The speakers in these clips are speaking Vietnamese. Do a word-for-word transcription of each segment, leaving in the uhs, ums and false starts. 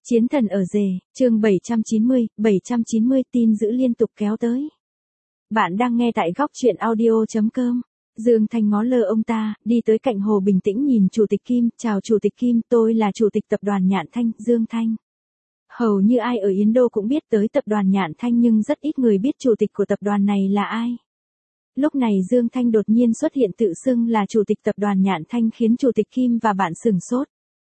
Chiến thần ở rể, chương bảy trăm chín mươi, bảy trăm chín mươi tin dữ liên tục kéo tới. Bạn đang nghe tại góc truyện audio chấm com. Dương Thanh ngó lơ ông ta, đi tới cạnh hồ bình tĩnh nhìn Chủ tịch Kim, chào Chủ tịch Kim, tôi là Chủ tịch tập đoàn Nhạn Thanh, Dương Thanh. Hầu như ai ở Yến Đô cũng biết tới tập đoàn Nhạn Thanh nhưng rất ít người biết chủ tịch của tập đoàn này là ai. Lúc này Dương Thanh đột nhiên xuất hiện tự xưng là Chủ tịch tập đoàn Nhạn Thanh khiến Chủ tịch Kim và bạn sửng sốt.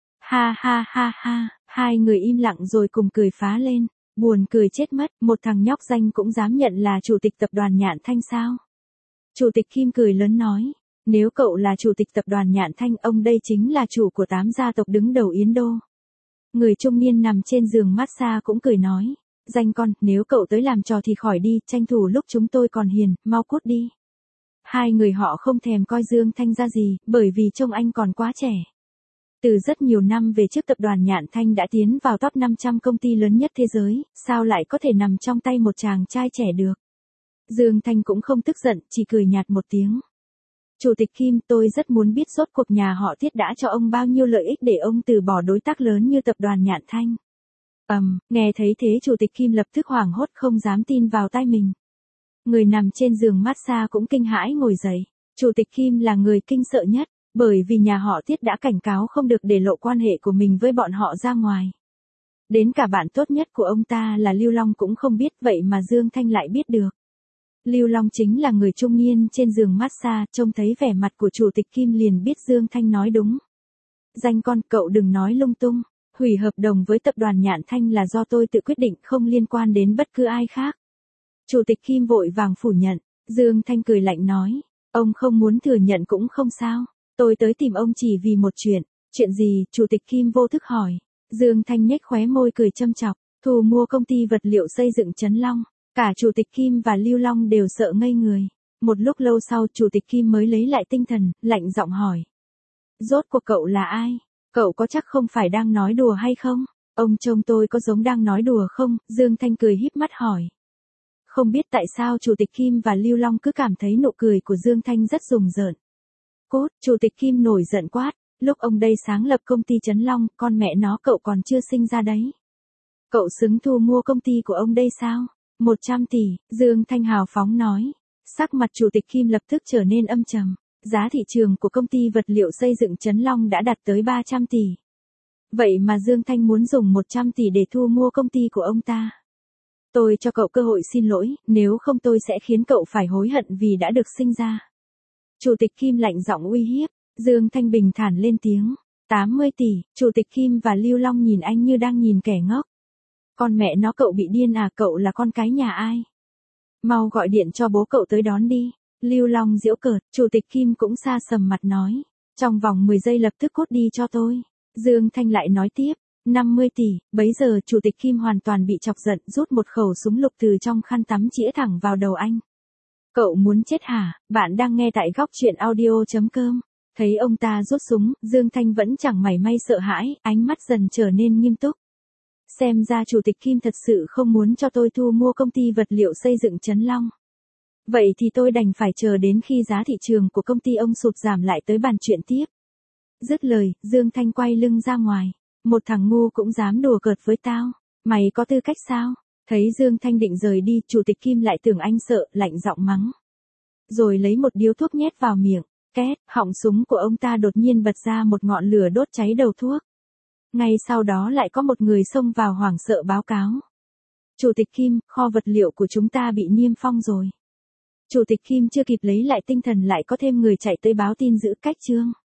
Ha ha ha ha, hai người im lặng rồi cùng cười phá lên, buồn cười chết mất, một thằng nhóc danh cũng dám nhận là Chủ tịch tập đoàn Nhạn Thanh sao? Chủ tịch Kim cười lớn nói, nếu cậu là Chủ tịch tập đoàn Nhạn Thanh, ông đây chính là chủ của tám gia tộc đứng đầu Yến Đô. Người trung niên nằm trên giường massage cũng cười nói, danh con, nếu cậu tới làm trò thì khỏi đi, tranh thủ lúc chúng tôi còn hiền, mau cút đi. Hai người họ không thèm coi Dương Thanh ra gì, bởi vì trông anh còn quá trẻ. Từ rất nhiều năm về trước tập đoàn Nhạn Thanh đã tiến vào top năm trăm công ty lớn nhất thế giới, sao lại có thể nằm trong tay một chàng trai trẻ được. Dương Thanh cũng không tức giận, chỉ cười nhạt một tiếng. Chủ tịch Kim, tôi rất muốn biết rốt cuộc nhà họ Tiết đã cho ông bao nhiêu lợi ích để ông từ bỏ đối tác lớn như tập đoàn Nhạn Thanh. Ầm, um, nghe thấy thế Chủ tịch Kim lập tức hoảng hốt không dám tin vào tai mình. Người nằm trên giường massage cũng kinh hãi ngồi dậy. Chủ tịch Kim là người kinh sợ nhất, bởi vì nhà họ Tiết đã cảnh cáo không được để lộ quan hệ của mình với bọn họ ra ngoài. Đến cả bạn tốt nhất của ông ta là Lưu Long cũng không biết, vậy mà Dương Thanh lại biết được. Lưu Long chính là người trung niên trên giường massage, trông thấy vẻ mặt của Chủ tịch Kim liền biết Dương Thanh nói đúng. Danh con, cậu đừng nói lung tung, hủy hợp đồng với tập đoàn Nhạn Thanh là do tôi tự quyết định, không liên quan đến bất cứ ai khác. Chủ tịch Kim vội vàng phủ nhận, Dương Thanh cười lạnh nói, ông không muốn thừa nhận cũng không sao, tôi tới tìm ông chỉ vì một chuyện. Chuyện gì? Chủ tịch Kim vô thức hỏi. Dương Thanh nhếch khóe môi cười châm chọc, thu mua công ty vật liệu xây dựng Trấn Long. Cả Chủ tịch Kim và Lưu Long đều sợ ngây người. Một lúc lâu sau Chủ tịch Kim mới lấy lại tinh thần, lạnh giọng hỏi. Rốt cuộc cậu là ai? Cậu có chắc không phải đang nói đùa hay không? Ông trông tôi có giống đang nói đùa không? Dương Thanh cười híp mắt hỏi. Không biết tại sao Chủ tịch Kim và Lưu Long cứ cảm thấy nụ cười của Dương Thanh rất rùng rợn. Cốt, Chủ tịch Kim nổi giận quát, lúc ông đây sáng lập công ty Trấn Long, con mẹ nó cậu còn chưa sinh ra đấy. Cậu xứng thu mua công ty của ông đây sao? một trăm tỷ, Dương Thanh hào phóng nói. Sắc mặt Chủ tịch Kim lập tức trở nên âm trầm. Giá thị trường của công ty vật liệu xây dựng Trấn Long đã đạt tới ba trăm tỷ. Vậy mà Dương Thanh muốn dùng một trăm tỷ để thu mua công ty của ông ta. Tôi cho cậu cơ hội xin lỗi, nếu không tôi sẽ khiến cậu phải hối hận vì đã được sinh ra. Chủ tịch Kim lạnh giọng uy hiếp, Dương Thanh bình thản lên tiếng, tám mươi tỷ, Chủ tịch Kim và Lưu Long nhìn anh như đang nhìn kẻ ngốc. Con mẹ nó, cậu bị điên à, cậu là con cái nhà ai? Mau gọi điện cho bố cậu tới đón đi. Lưu Long giễu cợt, Chủ tịch Kim cũng sa sầm mặt nói, trong vòng mười giây lập tức cút đi cho tôi. Dương Thanh lại nói tiếp, năm mươi tỷ, bấy giờ Chủ tịch Kim hoàn toàn bị chọc giận, rút một khẩu súng lục từ trong khăn tắm chĩa thẳng vào đầu anh. Cậu muốn chết hả? Bạn đang nghe tại góc truyện audio chấm com. Thấy ông ta rút súng, Dương Thanh vẫn chẳng mảy may sợ hãi, ánh mắt dần trở nên nghiêm túc. Xem ra Chủ tịch Kim thật sự không muốn cho tôi thu mua công ty vật liệu xây dựng Trấn Long. Vậy thì tôi đành phải chờ đến khi giá thị trường của công ty ông sụt giảm lại tới bàn chuyện tiếp. Dứt lời, Dương Thanh quay lưng ra ngoài. Một thằng ngu cũng dám đùa cợt với tao. Mày có tư cách sao? Thấy Dương Thanh định rời đi, Chủ tịch Kim lại tưởng anh sợ, lạnh giọng mắng. Rồi lấy một điếu thuốc nhét vào miệng, két, họng súng của ông ta đột nhiên bật ra một ngọn lửa đốt cháy đầu thuốc. Ngay sau đó lại có một người xông vào hoảng sợ báo cáo. Chủ tịch Kim, kho vật liệu của chúng ta bị niêm phong rồi. Chủ tịch Kim chưa kịp lấy lại tinh thần lại có thêm người chạy tới báo tin giữ cách chương.